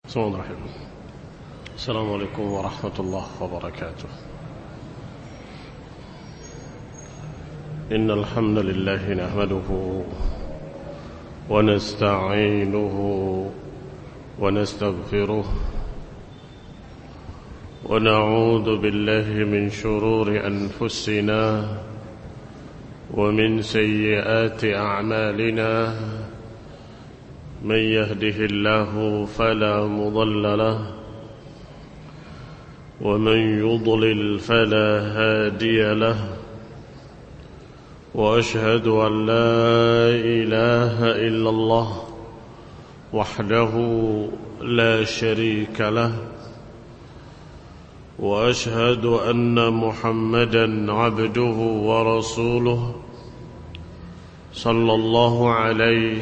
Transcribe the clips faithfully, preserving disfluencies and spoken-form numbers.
بسم الله الرحمن الرحيم. السلام عليكم ورحمة الله وبركاته. إن الحمد لله نحمده ونستعينه ونستغفره ونعوذ بالله من شرور أنفسنا ومن سيئات أعمالنا. من يهده الله فلا مضل له ومن يضلل فلا هادي له. وأشهد أن لا إله إلا الله وحده لا شريك له. وأشهد أن محمدا عبده ورسوله صلى الله عليه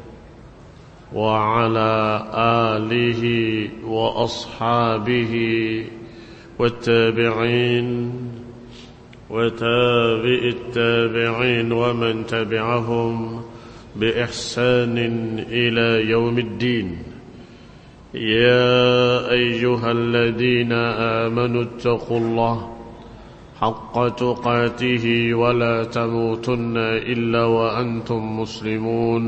وعلى آله وأصحابه والتابعين وتابع التابعين ومن تبعهم بإحسان إلى يوم الدين. يا أيها الذين آمنوا اتقوا الله حق تقاته ولا تموتن إلا وأنتم مسلمون.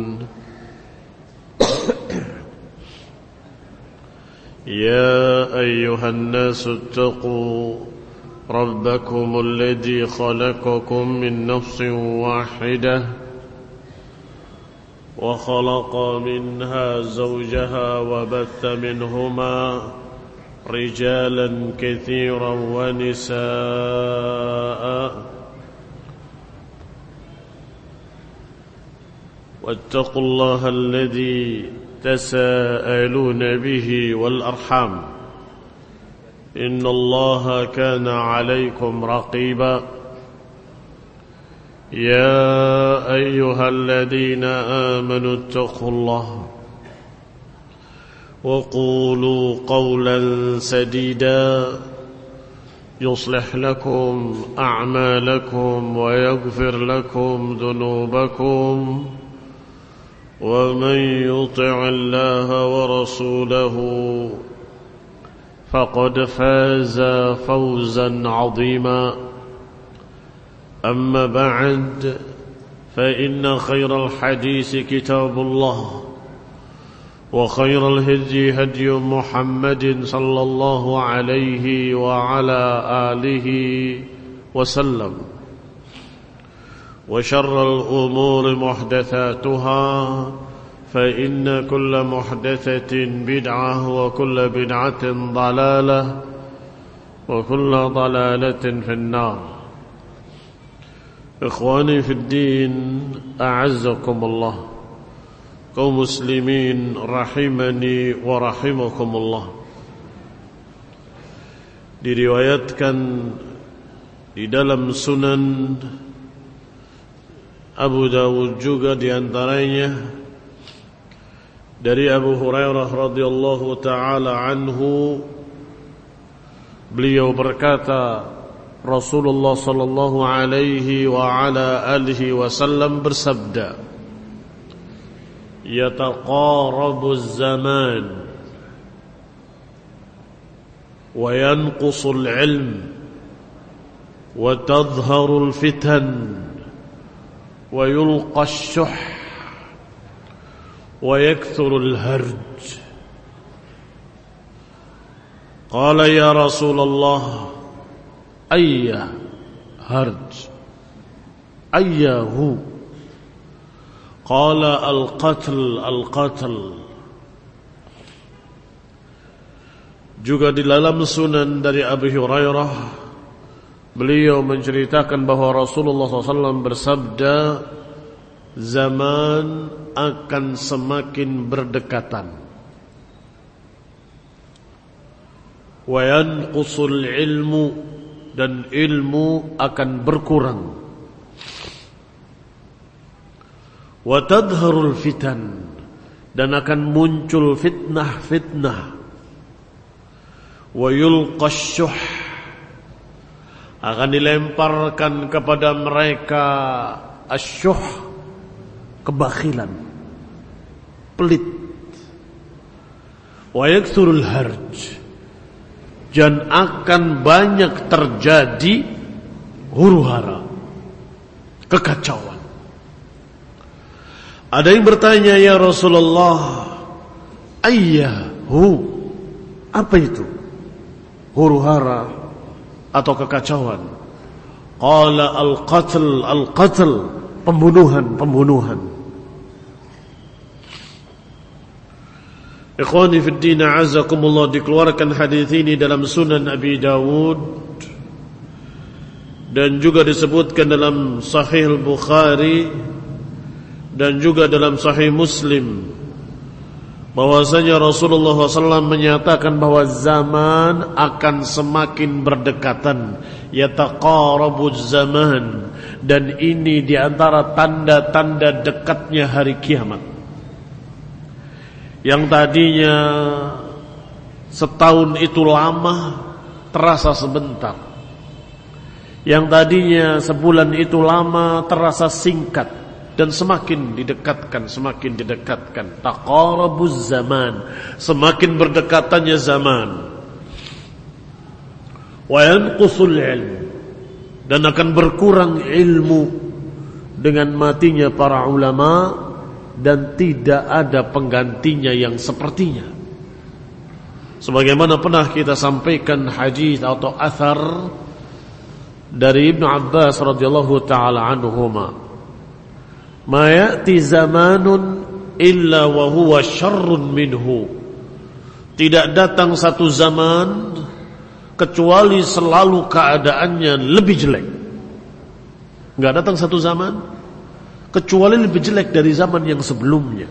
يا أيها الناس اتقوا ربكم الذي خلقكم من نفس واحدة وخلق منها زوجها وبث منهما رجالا كثيرا ونساء واتقوا الله الذي تساءلون به والأرحام إن الله كان عليكم رقيبا. يا أيها الذين آمنوا اتقوا الله وقولوا قولا سديدا يصلح لكم أعمالكم ويغفر لكم ذنوبكم. ومن يطع الله ورسوله فقد فاز فوزا عظيما. أما بعد فإن خير الحديث كتاب الله وخير الهدي هدي محمد صلى الله عليه وعلى آله وسلم. وشر الأمور محدثاتها فإن كل محدثة بدعة وكل بدعة ضلالة وكل ضلالة في النار. إخواني في الدين أعزكم الله. kaum muslimin rahimani wa rahimakumullah. Diriwayatkan di dalam Sunan Abu Dawud juga diantaranya dari Abu Hurairah radhiyallahu ta'ala anhu, beliau berkata, Rasulullah sallallahu alaihi wa ala alihi wasallam bersabda, yataqarabu az-zaman wa yanqusu al-ilm wa tadhharu al-fitan ويلقى الشح ويكثر الهرج. قال يا رسول الله أي هرج أيه؟ قال القتل القتل. Juga di dalam Sunan dari Abu Hurairah, beliau menceritakan bahwa Rasulullah shallallahu alaihi wasallam bersabda, zaman akan semakin berdekatan. Wa yanqusul ilmu, dan ilmu akan berkurang. Wa tadharul fitan, dan akan muncul fitnah-fitnah. Wa yulqash syuh, akan dilemparkan kepada mereka asyuh, kebakhilan, pelit. wa yakthurul harj, dan akan banyak terjadi huru-hara, kekacauan. Ada yang bertanya, ya Rasulullah, ayyahu, apa itu huru-hara atau kekacauan? Qala al-qatl, al-qatl, pembunuhan, pembunuhan. Ikhwani fi din, a'azzakumullah, dikeluarkan hadis ini dalam Sunan Abi Dawud dan juga disebutkan dalam Sahih Bukhari dan juga dalam Sahih Muslim, bahwasanya Rasulullah shallallahu alaihi wasallam menyatakan bahwa zaman akan semakin berdekatan, yataqarabuz zaman, dan ini diantara tanda-tanda dekatnya hari kiamat. Yang tadinya setahun itu lama, terasa sebentar. Yang tadinya sebulan itu lama, terasa singkat. Dan semakin didekatkan, semakin didekatkan. Taqarabuz zaman, semakin berdekatannya zaman. Wa yanqusul ilm, dan akan berkurang ilmu dengan matinya para ulama, dan tidak ada penggantinya yang sepertinya. Sebagaimana pernah kita sampaikan hadis atau athar dari Ibnu Abbas radhiyallahu taala anhuma, ma ya'ti zamanun illa wa huwa syarrun minhu, tidak datang satu zaman kecuali selalu keadaannya lebih jelek. Enggak datang satu zaman kecuali lebih jelek dari zaman yang sebelumnya.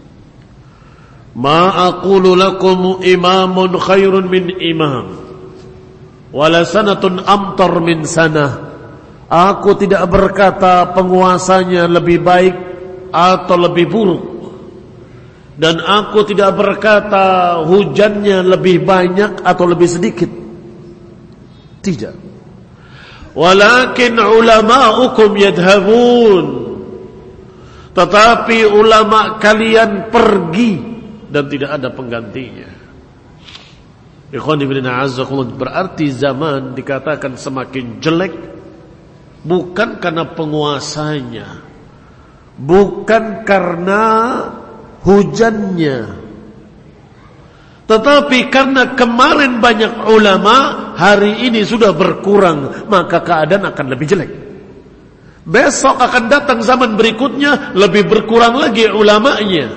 Ma aqulu lakum imamun khairun min imam, wala sanatun amtar min sanah. Aku tidak berkata penguasanya lebih baik atau lebih buruk, dan aku tidak berkata hujannya lebih banyak atau lebih sedikit. Tidak. Walakin ulama'ukum yadhabun, tetapi ulama kalian pergi dan tidak ada penggantinya. Ikhwani fillah, a'azzakumullah, berarti zaman dikatakan semakin jelek bukan karena penguasanya, bukan karena hujannya, tetapi karena kemarin banyak ulama, hari ini sudah berkurang, maka keadaan akan lebih jelek. Besok akan datang zaman berikutnya, lebih berkurang lagi ulamanya.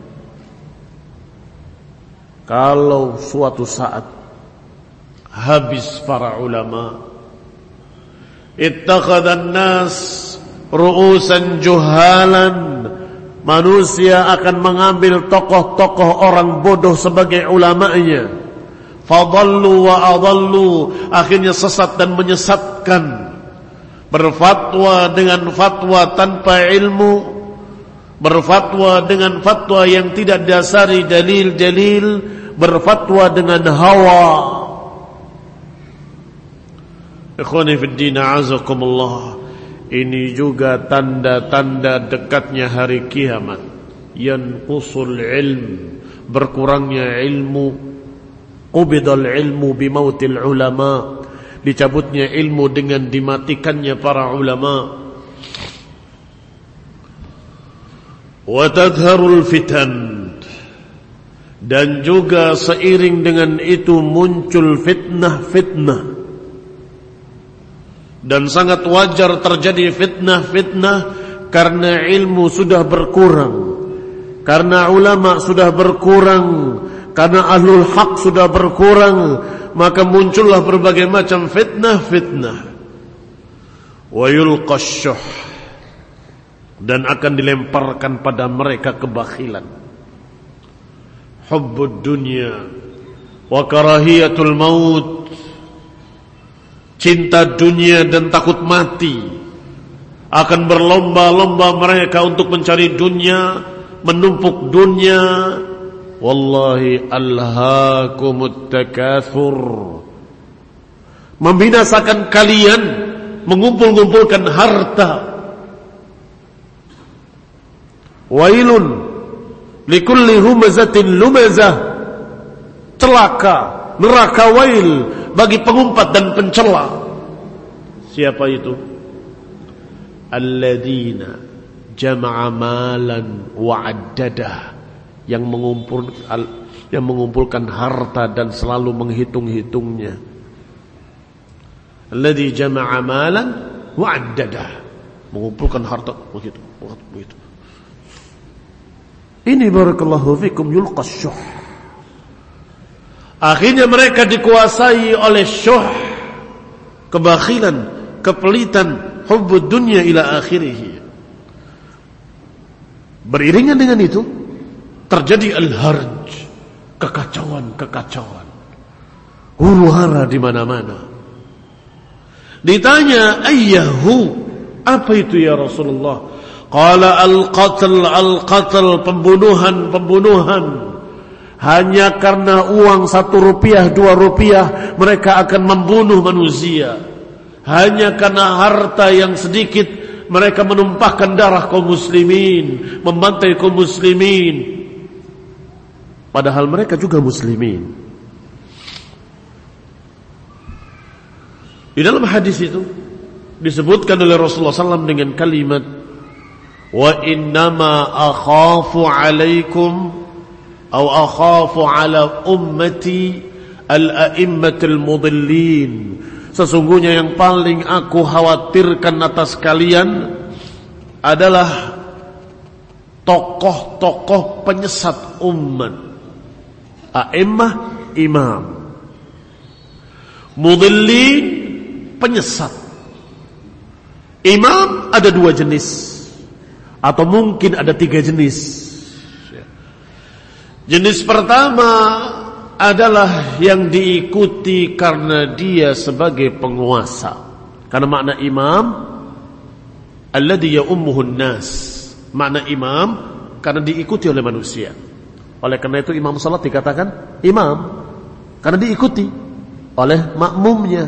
Kalau suatu saat habis para ulama, ittakhadhan nas ru'usan juhalan, manusia akan mengambil tokoh-tokoh orang bodoh sebagai ulamanya. Fadallu wa adallu, akhirnya sesat dan menyesatkan. Berfatwa dengan fatwa tanpa ilmu, berfatwa dengan fatwa yang tidak dasari dalil-dalil, berfatwa dengan hawa. Ikhwani fid din, a'azakumullah, ini juga tanda-tanda dekatnya hari kiamat. Yanqusul ilm, berkurangnya ilmu. Qubidal ilmu bimautil ulama, dicabutnya ilmu dengan dimatikannya para ulama. Wa tadharul fitan, dan juga seiring dengan itu muncul fitnah-fitnah, dan sangat wajar terjadi fitnah-fitnah karena ilmu sudah berkurang, karena ulama sudah berkurang, karena ahlul haq sudah berkurang, maka muncullah berbagai macam fitnah-fitnah. Wa yulqash syuh, dan akan dilemparkan pada mereka kebakhilan. Hubbud dunya wa karahiyatul maut, cinta dunia dan takut mati. Akan berlomba-lomba mereka untuk mencari dunia, menumpuk dunia. Wallahi alhaakumut takatsur, membinasakan kalian mengumpul-ngumpulkan harta. Wailun likulli humazatin lumazah, celaka, neraka wail bagi pengumpat dan pencela. Siapa itu? Alladzina jama'a malan wa'addadah, yang mengumpul yang mengumpulkan harta dan selalu menghitung-hitungnya. Alladzi jama'a malan wa'addadah, mengumpulkan harta begitu, begitu. Ini barakallahu fikum yulqas syuh. Akhirnya mereka dikuasai oleh syuh, kebakhilan, kepelitan, hubbud dunya ila akhirih. Beriringan dengan itu terjadi al-harj, kekacauan-kekacauan, huru-hara di mana-mana. Ditanya, ayyahu, apa itu ya Rasulullah? Qala al-qatl, al-qatl, pembunuhan-pembunuhan. Hanya karena uang satu rupiah, dua rupiah, mereka akan membunuh manusia. Hanya karena harta yang sedikit, mereka menumpahkan darah kaum muslimin, membantai kaum muslimin. Padahal mereka juga muslimin. Di dalam hadis itu disebutkan oleh Rasulullah sallallahu alaihi wasallam dengan kalimat, wa innama akhafu alaikum atau akhafu ala ummati al-a'immatul mudillin. Sesungguhnya yang paling aku khawatirkan atas kalian adalah tokoh-tokoh penyesat umat. A'immah, imam. Mudillin, penyesat. Imam ada dua jenis, atau mungkin ada tiga jenis. Jenis pertama adalah yang diikuti karena dia sebagai penguasa. Karena makna imam alladhi ya'ummuhun nas. Makna imam karena diikuti oleh manusia. Oleh karena itu imam salat dikatakan imam karena diikuti oleh makmumnya.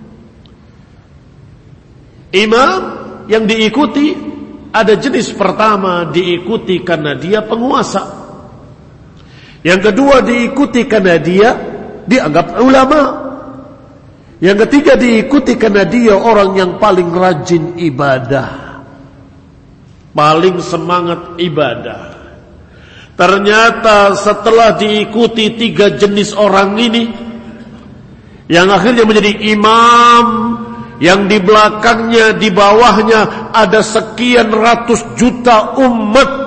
Imam yang diikuti ada jenis pertama, diikuti karena dia penguasa. Yang kedua diikuti karena dia dianggap ulama. Yang ketiga diikuti karena dia orang yang paling rajin ibadah, paling semangat ibadah. Ternyata setelah diikuti tiga jenis orang ini, yang akhirnya menjadi imam, yang di belakangnya, di bawahnya ada sekian ratus juta umat,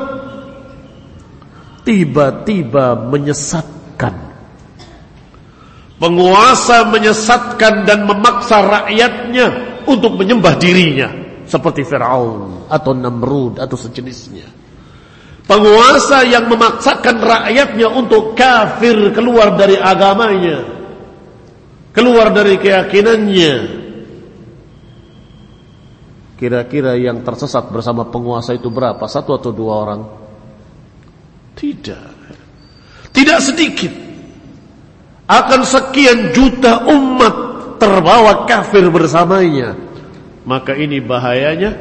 tiba-tiba menyesatkan. Penguasa menyesatkan dan memaksa rakyatnya untuk menyembah dirinya, seperti Fir'aun atau Namrud atau sejenisnya. Penguasa yang memaksakan rakyatnya untuk kafir, keluar dari agamanya, keluar dari keyakinannya. Kira-kira yang tersesat bersama penguasa itu berapa? Satu atau dua orang? Tidak. Tidak sedikit. Akan sekian juta umat terbawa kafir bersamanya. Maka ini bahayanya,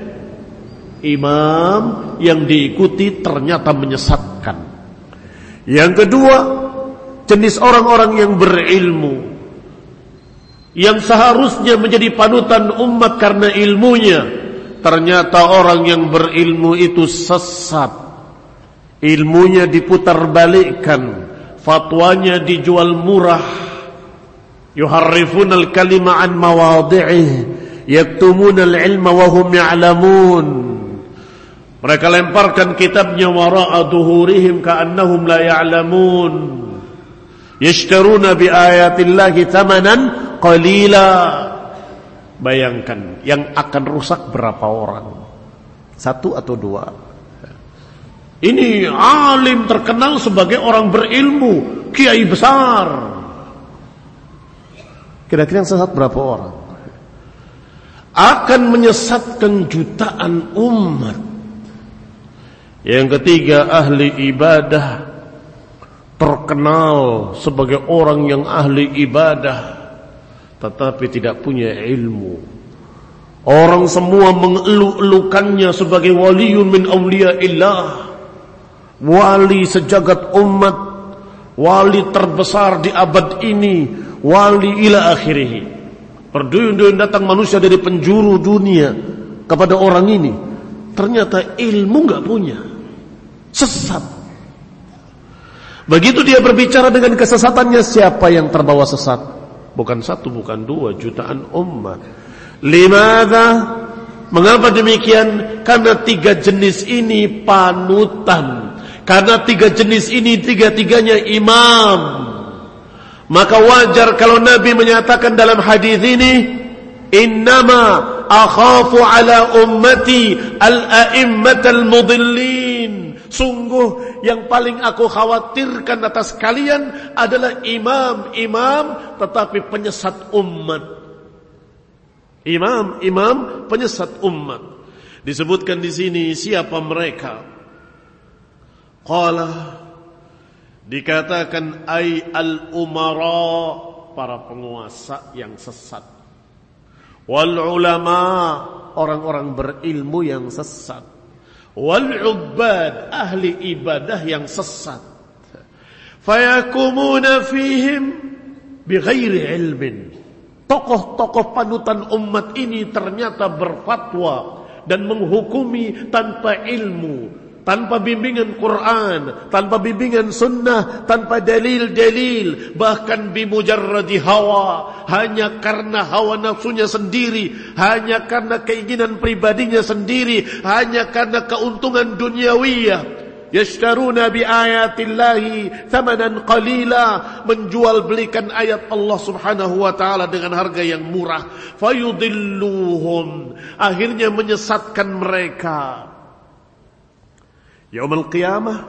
imam yang diikuti ternyata menyesatkan. Yang kedua, jenis orang-orang yang berilmu, yang seharusnya menjadi panutan umat karena ilmunya, ternyata orang yang berilmu itu sesat. Ilmunya diputarbalikkan, fatwanya dijual murah. Yuharrifunal kalima an mawadhi'ih, yaktumunal ilma wa hum ya'lamun. Mereka lemparkan kitabnya wara'a duhurihim ka'annahum la ya'lamun. Yashtaruna bi ayatillahi thamanan qalila. Bayangkan yang akan rusak berapa orang? Satu atau dua? Ini alim terkenal sebagai orang berilmu, kiai besar. Kira-kira yang sesat berapa orang? Akan menyesatkan jutaan umat. Yang ketiga, ahli ibadah, terkenal sebagai orang yang ahli ibadah, tetapi tidak punya ilmu. Orang semua mengeluh-elukannya sebagai waliun min awliyaillah, wali sejagat umat, wali terbesar di abad ini, wali ila akhirih. Berduyun-duyun datang manusia dari penjuru dunia kepada orang ini. Ternyata ilmu enggak punya, sesat. Begitu dia berbicara dengan kesesatannya, siapa yang terbawa sesat? Bukan satu, bukan dua, jutaan umat. Limadha? Mengapa demikian? Karena tiga jenis ini panutan. Karena tiga jenis ini tiga-tiganya imam. Maka wajar kalau Nabi menyatakan dalam hadis ini, innama akhafu ala ummati al-a'immatal mudillin. Sungguh yang paling aku khawatirkan atas kalian adalah imam-imam tetapi penyesat umat. Imam-imam penyesat umat. Disebutkan di sini siapa mereka? Qala, dikatakan ay al-umara, para penguasa yang sesat. Wal ulama, orang-orang berilmu yang sesat. Wal ubbad, ahli ibadah yang sesat. Fayakumuna fihim bighairi ilmin. Tokoh-tokoh panutan umat ini ternyata berfatwa dan menghukumi tanpa ilmu, tanpa bimbingan Quran, tanpa bimbingan sunnah, tanpa dalil-dalil, bahkan bimujarradi hawa, hanya karena hawa nafsunya sendiri, hanya karena keinginan pribadinya sendiri, hanya karena keuntungan duniawiyah. Yashtaruna bi ayatillahi thamanan qalila, menjual belikan ayat Allah Subhanahu wa taala dengan harga yang murah. Fayudilluhum, akhirnya menyesatkan mereka. Yaumul qiyamah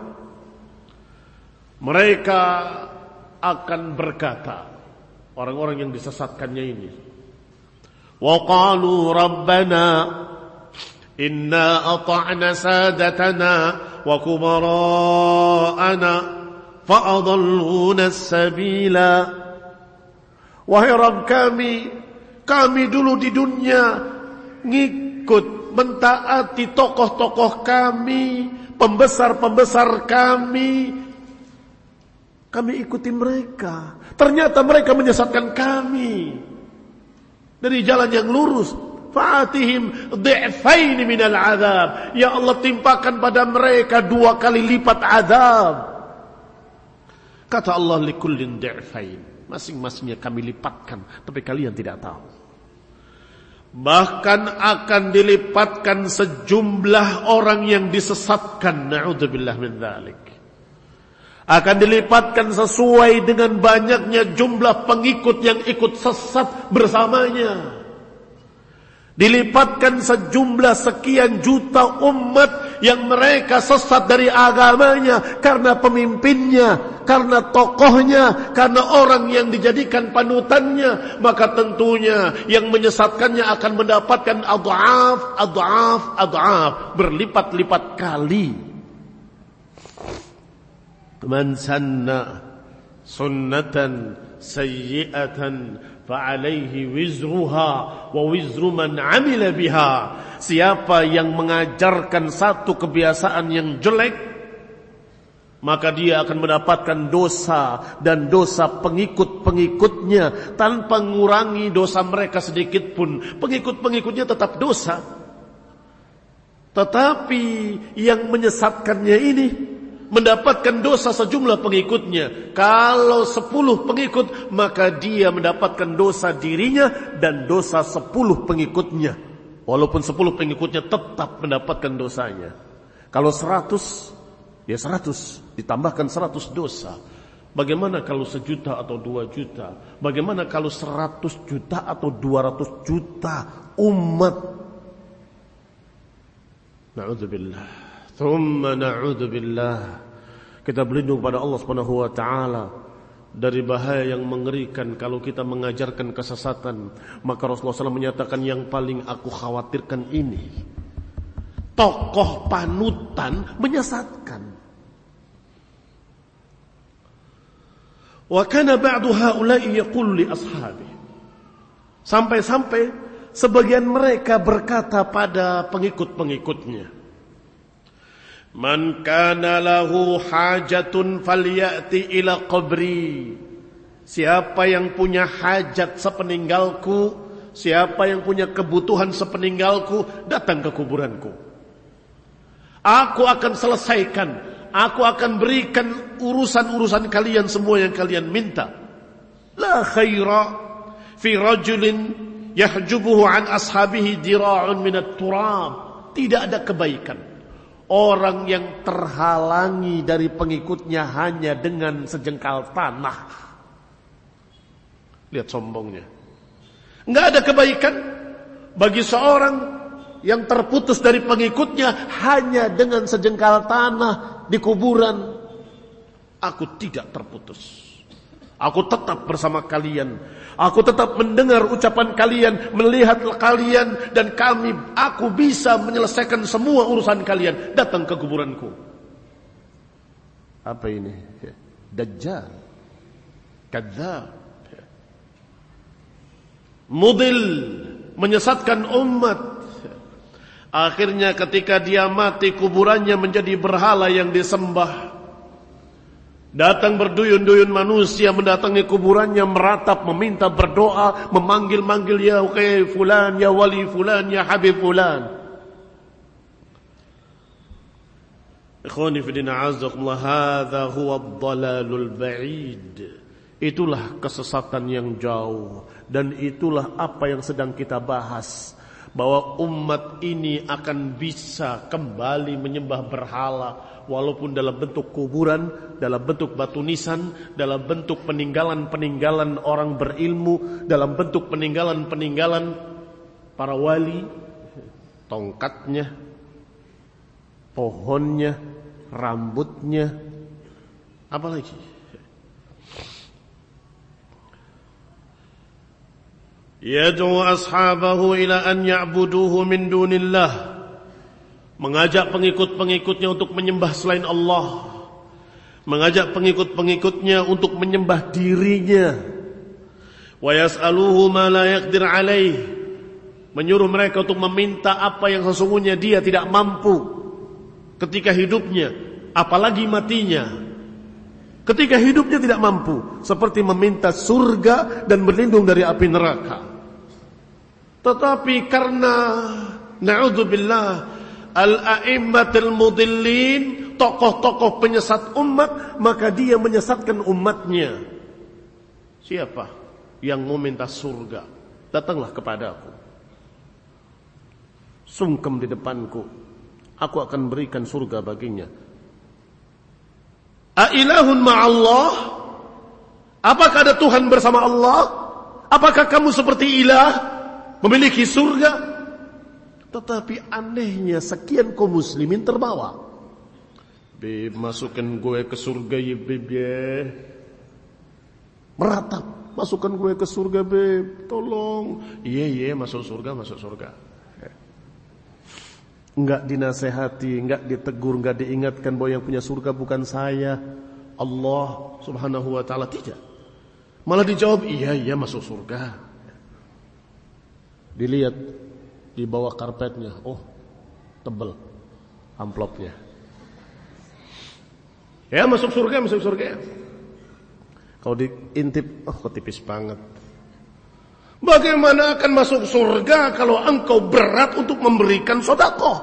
mereka akan berkata, orang-orang yang disesatkannya ini, wa qalu rabbana inna ata'na sadatana wa kubara'ana fa'adalluna as-sabila. Wahai Rabb kami, kami dulu di dunia ngikut mentaati tokoh-tokoh kami, pembesar-pembesar kami, kami ikuti mereka. Ternyata mereka menyesatkan kami dari jalan yang lurus. Fa'atihim dhi'fain minal azab, ya Allah timpakan pada mereka dua kali lipat azab. Kata Allah, likullin dhi'fain, masing-masingnya kami lipatkan, tapi kalian tidak tahu. Bahkan akan dilipatkan sejumlah orang yang disesatkan, na'udzubillah min dzalik. Akan dilipatkan sesuai dengan banyaknya jumlah pengikut yang ikut sesat bersamanya. Dilipatkan sejumlah sekian juta umat yang mereka sesat dari agamanya karena pemimpinnya, karena tokohnya, karena orang yang dijadikan panutannya. Maka tentunya yang menyesatkannya akan mendapatkan adhaf, adhaf, adhaf, berlipat-lipat kali. Man sanna sunnatan sayyi'atan fa'alaihi wizruha wa wizru man 'amila biha. Siapa yang mengajarkan satu kebiasaan yang jelek, maka dia akan mendapatkan dosa dan dosa pengikut-pengikutnya tanpa mengurangi dosa mereka sedikit pun. Pengikut-pengikutnya tetap dosa, tetapi yang menyesatkannya ini mendapatkan dosa sejumlah pengikutnya. Kalau sepuluh pengikut, maka dia mendapatkan dosa dirinya dan dosa sepuluh pengikutnya. Walaupun sepuluh pengikutnya tetap mendapatkan dosanya. Kalau seratus, ya seratus, ditambahkan seratus dosa. Bagaimana kalau sejuta atau dua juta? Bagaimana kalau seratus juta atau dua ratus juta umat? Na'udzubillah. Thumma na'udzubillah. Kita berlindung pada Allah Subhanahu wa taala dari bahaya yang mengerikan kalau kita mengajarkan kesesatan. Maka Rasulullah shallallahu alaihi wasallam menyatakan, yang paling aku khawatirkan ini, tokoh panutan menyesatkan. Wa kana ba'du haula'i yaqulu li ashabi, sampai-sampai sebagian mereka berkata pada pengikut-pengikutnya, Man kana lahu hajatun falyati ila qabri. Siapa yang punya hajat sepeninggalku, siapa yang punya kebutuhan sepeninggalku, datang ke kuburanku. Aku akan selesaikan, aku akan berikan urusan-urusan kalian semua yang kalian minta. La khaira fi rajulin yahjubuhu an ashabihi dira'un minat turab. Tidak ada kebaikan orang yang terhalangi dari pengikutnya hanya dengan sejengkal tanah. Lihat sombongnya. Enggak ada kebaikan bagi seorang yang terputus dari pengikutnya hanya dengan sejengkal tanah di kuburan. Aku tidak terputus. Aku tetap bersama kalian. Aku tetap mendengar ucapan kalian, melihat kalian, dan kami, aku bisa menyelesaikan semua urusan kalian. Datang ke kuburanku. Apa ini? Dajjal, kadzdzab, mudil, menyesatkan umat. Akhirnya ketika dia mati, kuburannya menjadi berhala yang disembah. Datang berduyun-duyun manusia mendatangi kuburannya, meratap, meminta, berdoa, memanggil-manggil, ya okay, fulan, ya wali fulan, ya habib fulan. Ikhwani fi din a'azzakumullah, hadza huwa ad-dalalul ba'id. Itulah kesesatan yang jauh, dan itulah apa yang sedang kita bahas, bahwa umat ini akan bisa kembali menyembah berhala, walaupun dalam bentuk kuburan, dalam bentuk batu nisan, dalam bentuk peninggalan-peninggalan orang berilmu, dalam bentuk peninggalan-peninggalan para wali, tongkatnya, pohonnya, rambutnya, apa lagi? Yad'u ashabahu ila an ya'buduhu min dunillah. Mengajak pengikut-pengikutnya untuk menyembah selain Allah. Mengajak pengikut-pengikutnya untuk menyembah dirinya. Wa yas'aluhu ma la yaqdir alaih. Menyuruh mereka untuk meminta apa yang sesungguhnya dia tidak mampu ketika hidupnya, apalagi matinya. Ketika hidupnya tidak mampu, seperti meminta surga dan berlindung dari api neraka. Tetapi karena na'udzubillah al-a'immatul mudillin, tokoh-tokoh penyesat umat, maka dia menyesatkan umatnya. Siapa yang mau minta surga? Datanglah kepadaku, sungkem di depanku, aku akan berikan surga baginya. Ailahun ma'allah? Apakah ada Tuhan bersama Allah? Apakah kamu seperti ilah, memiliki surga? Tetapi anehnya sekian kaum muslimin terbawa. Beb, masukkan gue ke surga ya beb ya. Meratap, masukkan gue ke surga beb, tolong. Iya iya, masuk surga, masuk surga. Enggak dinasehati, enggak ditegur, enggak diingatkan bahwa yang punya surga bukan saya, Allah subhanahu wa ta'ala. Tidak. Malah dijawab, iya iya masuk surga. Dilihat di bawah karpetnya, oh tebel amplopnya. Ya masuk surga, masuk surga. Kalau diintip, oh kok tipis banget. Bagaimana akan masuk surga kalau engkau berat untuk memberikan sedekah?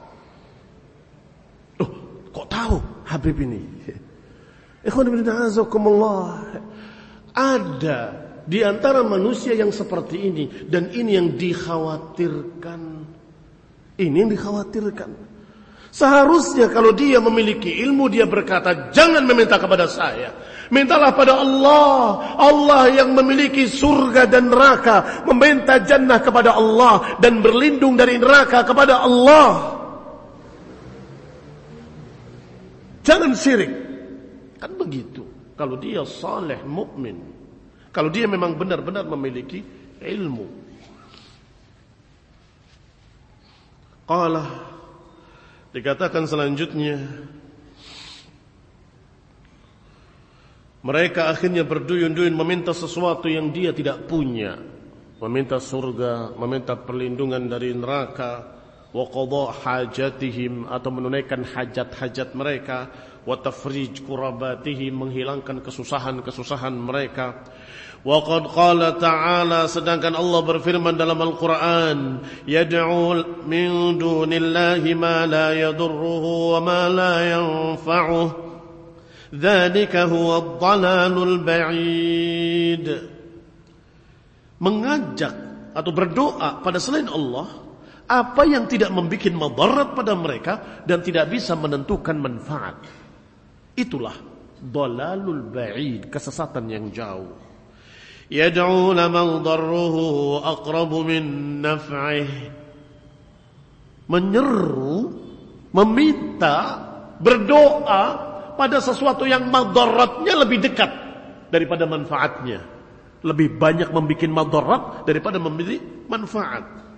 Loh, kok tahu Habib ini? Ikhwan fillah, azakumullah. Ada di antara manusia yang seperti ini, dan ini yang dikhawatirkan. Ini yang dikhawatirkan. Seharusnya kalau dia memiliki ilmu, dia berkata, jangan meminta kepada saya, mintalah pada Allah. Allah yang memiliki surga dan neraka. Meminta jannah kepada Allah dan berlindung dari neraka kepada Allah. Jangan syirik. Kan begitu. Kalau dia saleh, mukmin, kalau dia memang benar-benar memiliki ilmu. Qala, dikatakan selanjutnya, mereka akhirnya berduyun-duyun meminta sesuatu yang dia tidak punya. Meminta surga, meminta perlindungan dari neraka. wa qada hajatihim, atau menunaikan hajat-hajat mereka, wa tafrij kurabatihim, menghilangkan kesusahan-kesusahan mereka. Wa qad qala ta'ala, sedangkan Allah berfirman dalam Al-Qur'an, yad'u min dunillahi ma la yadurruhu wa ma la yanfa'uh, dzalika huwa ad-dhalalul ba'id. Mengajak atau berdoa pada selain Allah apa yang tidak membuat madarat pada mereka dan tidak bisa menentukan manfaat. Itulah dhalalul ba'id, kesesatan yang jauh. Yad'u laman darruhu aqrabu min naf'ih, menyeru, meminta, berdoa pada sesuatu yang madaratnya lebih dekat daripada manfaatnya. Lebih banyak membuat madarat daripada memberi manfaat.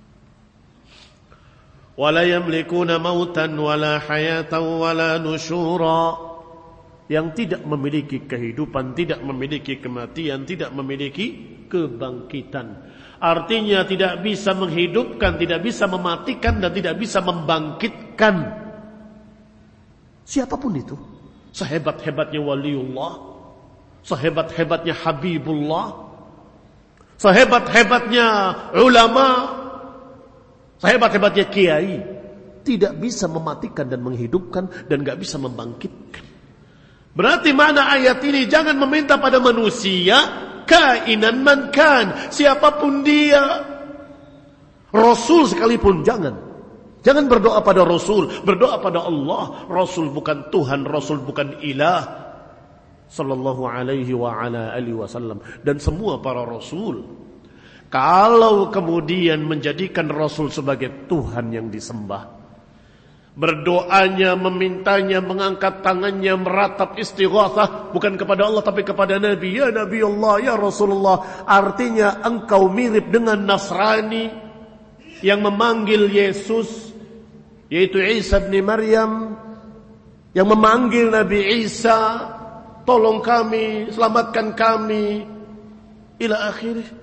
Wala yamlikuna mautan wala hayatan wala nusyura, yang tidak memiliki kehidupan, tidak memiliki kematian, tidak memiliki kebangkitan. Artinya tidak bisa menghidupkan, tidak bisa mematikan, dan tidak bisa membangkitkan. Siapapun itu, sehebat-hebatnya waliullah, sehebat-hebatnya habibullah, sehebat-hebatnya ulama, sehebat-hebatnya kiai, tidak bisa mematikan dan menghidupkan, dan gak bisa membangkitkan. Berarti mana ayat ini? Jangan meminta pada manusia, kainan man kan, siapapun dia, Rasul sekalipun jangan. Jangan berdoa pada Rasul, berdoa pada Allah. Rasul bukan Tuhan, Rasul bukan ilah, sallallahu alaihi wa ala alihi wasallam. Dan semua para Rasul, kalau kemudian menjadikan Rasul sebagai Tuhan yang disembah, berdoanya, memintanya, mengangkat tangannya, meratap istighatsah bukan kepada Allah tapi kepada Nabi, ya Nabi Allah, ya Rasulullah, artinya engkau mirip dengan Nasrani yang memanggil Yesus, yaitu Isa bin Maryam, yang memanggil Nabi Isa, tolong kami, selamatkan kami, ila akhirih.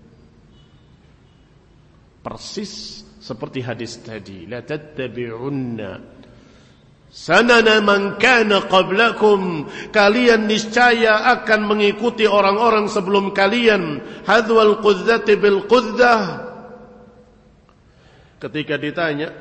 Persis seperti hadis tadi, la tattabi'unna sanana man kana qablakum, kalian niscaya akan mengikuti orang-orang sebelum kalian, hadwal qudzati bil qudzah. Ketika ditanya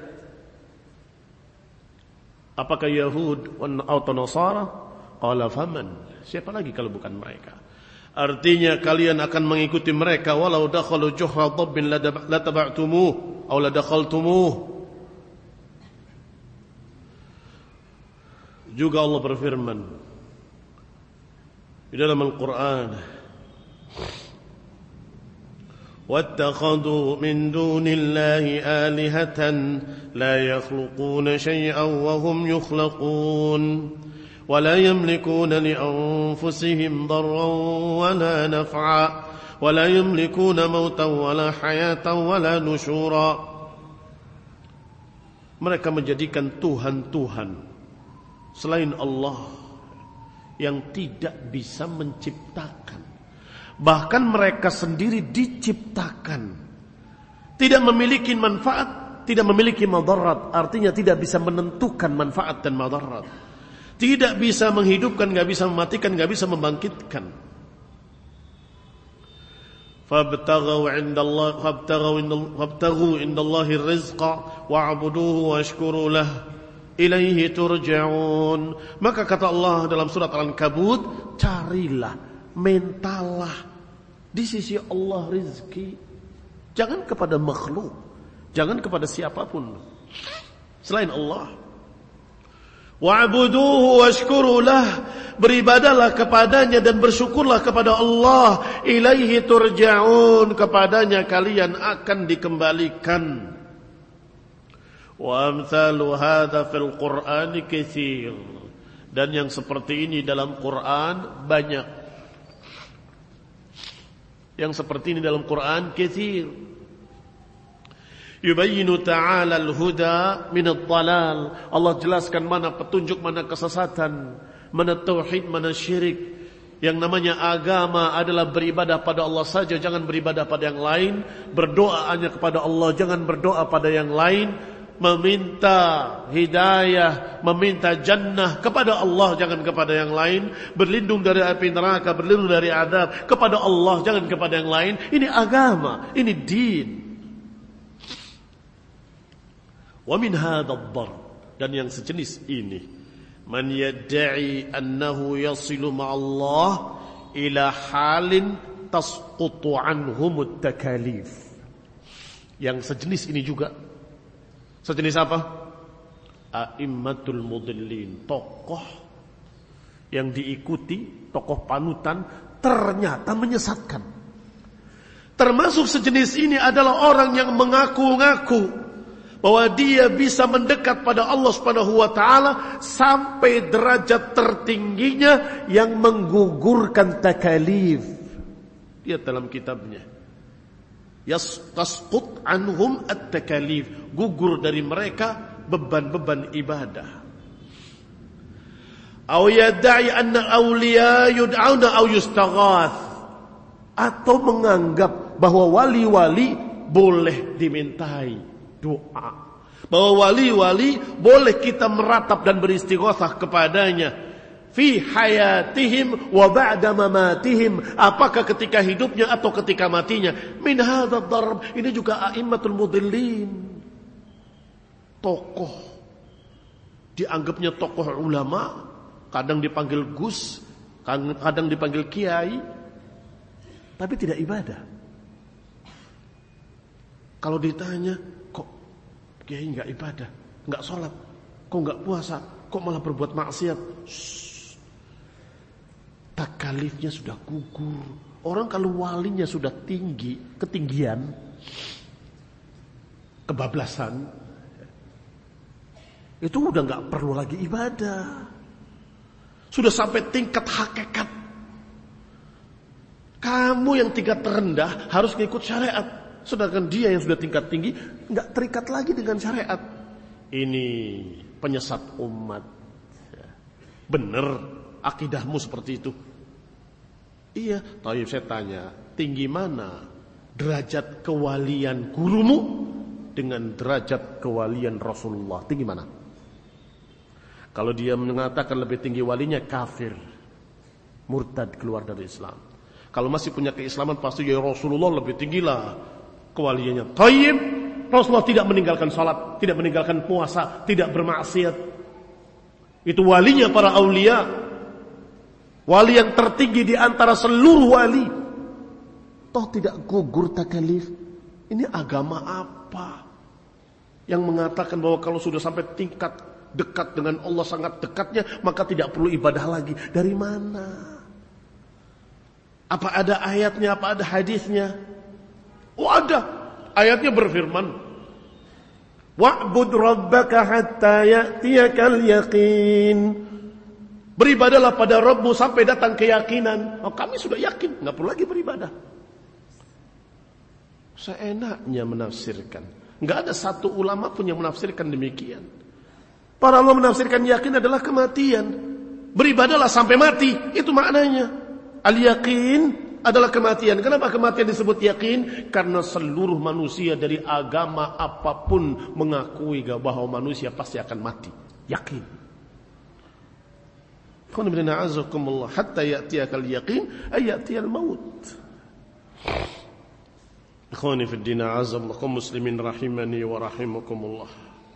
apakah Yahud atau Nasara, qala faman, siapa lagi kalau bukan mereka? Artinya kalian akan mengikuti mereka walau dakhalu juhra dhabbin la taba'tumuh aw la dakhaltumuh. Juga Allah berfirman di dalam Al-Qur'an, wattakhadhu min dunillahi alihatan la yakhluquna shay'an wa hum yukhlaqun ولا يملكون لأنفسهم ضرا ولا نفعا ولا يملكون موتا ولا حياة ولا نشورا. Mereka menjadikan Tuhan-Tuhan selain Allah yang tidak bisa menciptakan. Bahkan mereka sendiri diciptakan, tidak memiliki manfaat, tidak memiliki madarat. Artinya tidak bisa menentukan manfaat dan madarat. Tidak bisa menghidupkan, tidak bisa mematikan, tidak bisa membangkitkan. Fabtaghu indallahi fabtaghu indallahi rizqa wa'buduhu washkuru lah ilaihi turja'un. Maka kata Allah dalam surat Al-Ankabut, carilah, mintalah di sisi Allah rizki. Jangan kepada makhluk, jangan kepada siapapun selain Allah. Wa'buduhu washkurulah, beribadalah kepadanya dan bersyukurlah kepada Allah. Ilaihi turja'un, kepadanya kalian akan dikembalikan. Wa amthalu hadza fil Qur'ani katsir, dan yang seperti ini dalam Quran banyak. Yang seperti ini dalam Quran katsir. Yubayyinu ta'ala al-huda min ad-dhalal. Allah jelaskan mana petunjuk, mana kesesatan, mana tauhid, mana syirik. Yang namanya agama adalah beribadah pada Allah saja, jangan beribadah pada yang lain. Berdoa hanya kepada Allah, jangan berdoa pada yang lain. Meminta hidayah, meminta jannah kepada Allah, jangan kepada yang lain. Berlindung dari api neraka, berlindung dari azab kepada Allah, jangan kepada yang lain. Ini agama, ini din. Wa min hadzal darb, dan yang sejenis ini, man yad'i annahu yasilu ma'allah ila halin tasqutu anhumut takalif. Yang sejenis ini juga. Sejenis apa? A'immatul mudillin, tokoh yang diikuti, tokoh panutan ternyata menyesatkan. Termasuk sejenis ini adalah orang yang mengaku-ngaku bahwa dia bisa mendekat pada Allah Subhanahu wa taala sampai derajat tertingginya yang menggugurkan takalif. Dia dalam kitabnya Yastasqut anhum at-takalif, gugur dari mereka beban-beban ibadah. Aw yad'i anna awliya yud'auna aw yustaghath, atau menganggap bahwa wali-wali boleh dimintai doa, bahwa wali-wali boleh kita meratap dan beristighatsah kepadanya fi hayatihim wa ba'da mamatihim, apakah ketika hidupnya atau ketika matinya. Min hadzal darb, ini juga a'immatul mudillin, tokoh dianggapnya tokoh ulama, kadang dipanggil Gus, kadang dipanggil kiai, tapi tidak ibadah. Kalau ditanya, kok kiai enggak ibadah, enggak sholat, kok enggak puasa, kok malah berbuat maksiat? Shhh. Takalifnya sudah gugur. Orang kalau walinya sudah tinggi, ketinggian, kebablasan, itu udah nggak perlu lagi ibadah. Sudah sampai tingkat hakikat. Kamu yang tingkat terendah harus ngikut syariat, sedangkan dia yang sudah tingkat tinggi nggak terikat lagi dengan syariat. Ini penyesat umat. Benar akidahmu seperti itu? Iya, tapi saya tanya, tinggi mana derajat kewalian gurumu dengan derajat kewalian Rasulullah? Tinggi mana? Kalau dia mengatakan lebih tinggi walinya, kafir, murtad, keluar dari Islam. Kalau masih punya keislaman, pasti ya Rasulullah lebih tinggilah kewaliannya. Tayyib, Rasulullah tidak meninggalkan salat, tidak meninggalkan puasa, tidak bermaksiat. Itu walinya para aulia. Wali yang tertinggi di antara seluruh wali. Toh tidak gugur takalif. Ini agama apa yang mengatakan bahwa kalau sudah sampai tingkat dekat dengan Allah, sangat dekatnya, maka tidak perlu ibadah lagi? Dari mana? Apa ada ayatnya? Apa ada hadisnya? Oh ada. Ayatnya berfirman, wa'bud rabbaka hatta ya'tiyakal yaqin. Beribadalah pada Rabbmu sampai datang keyakinan. Oh, kami sudah yakin, nggak perlu lagi beribadah. Seenaknya menafsirkan. Nggak ada satu ulama pun yang menafsirkan demikian. Para ulama menafsirkan yakin adalah kematian. Beribadalah sampai mati, itu maknanya. Al-yakin adalah kematian. Kenapa kematian disebut yakin? Karena seluruh manusia dari agama apapun mengakui bahwa manusia pasti akan mati. Yakin. Hatta ya'tiyakal yaqin ay ya'tiyal maut. Ikhwani fi din, a'azzakum muslimin rahimani wa rahimakumullah.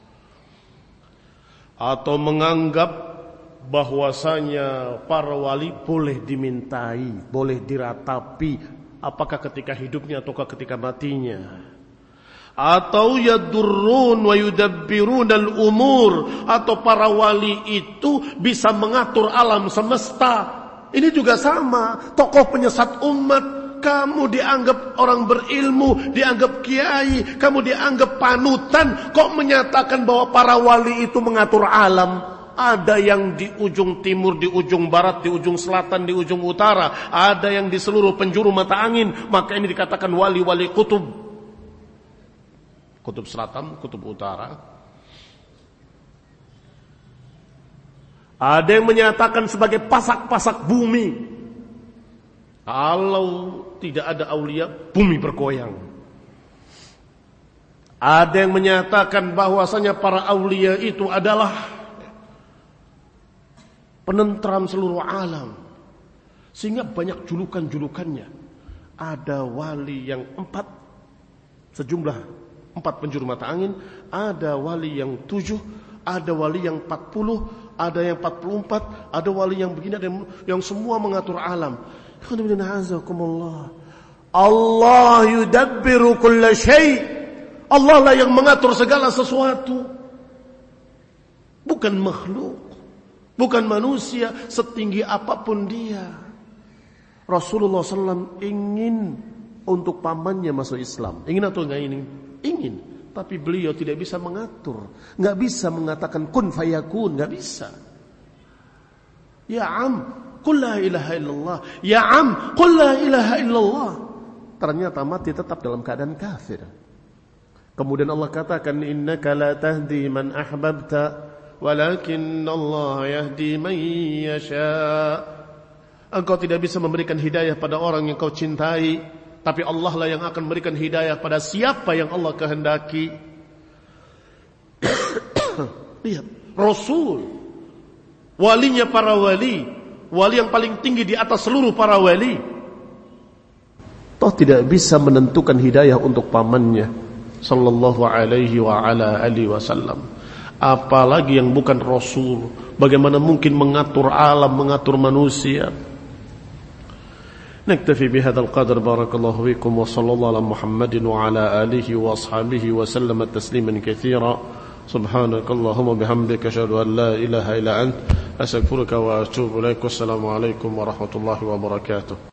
Atau menganggap bahwasanya para wali boleh dimintai, boleh diratapi, apakah ketika hidupnya ataukah ketika matinya. Atau yadurrun wa yudabbirun al-umur, atau para wali itu bisa mengatur alam semesta. Ini juga sama, tokoh penyesat umat. Kamu dianggap orang berilmu, dianggap kiai, kamu dianggap panutan, kok menyatakan bahwa para wali itu mengatur alam? Ada yang di ujung timur, di ujung barat, di ujung selatan, di ujung utara. Ada yang di seluruh penjuru mata angin. Maka ini dikatakan wali-wali kutub. Kutub selatan, kutub utara. Ada yang menyatakan sebagai pasak-pasak bumi. Kalau tidak ada aulia, bumi bergoyang. Ada yang menyatakan bahwasanya para aulia itu adalah penentram seluruh alam, sehingga banyak julukan-julukannya. Ada wali yang empat, sejumlah empat penjuru mata angin. Ada wali yang tujuh, ada wali yang empat puluh, ada yang empat puluh empat, ada wali yang begini, ada yang, yang semua mengatur alam. Allah yudabbiru kulla syai'. Allah lah yang mengatur segala sesuatu, bukan makhluk, bukan manusia setinggi apapun dia. Rasulullah shallallahu alaihi wasallam ingin untuk pamannya masuk Islam. Ingin atau enggak ingin? Ingin. Tapi beliau tidak bisa mengatur, enggak bisa mengatakan kun fayakun, enggak bisa. Ya am, qul la ilaha illallah. Ya am, qul la ilaha illallah. Ternyata mati tetap dalam keadaan kafir. Kemudian Allah katakan, innaka la tahdi man ahbabta walakin Allah yahdi man yasha. Engkau tidak bisa memberikan hidayah pada orang yang kau cintai, tapi Allah lah yang akan memberikan hidayah pada siapa yang Allah kehendaki. Lihat, Rasul, walinya para wali, wali yang paling tinggi di atas seluruh para wali, toh tidak bisa menentukan hidayah untuk pamannya sallallahu alaihi wa ala alihi wasallam. Apalagi yang bukan Rasul, bagaimana mungkin mengatur alam, mengatur manusia? Naktafi bihadzal qadar. Barakallahu fikum wa sallallahu ala Muhammadin wa ala alihi wa ashabihi wa sallama tasliman katsira. Subhanakallahumma bihamdika asyhadu an la ilaha illa ant astaghfiruka wa atubu ilaik. Wassalamu alaikum warahmatullahi wabarakatuh.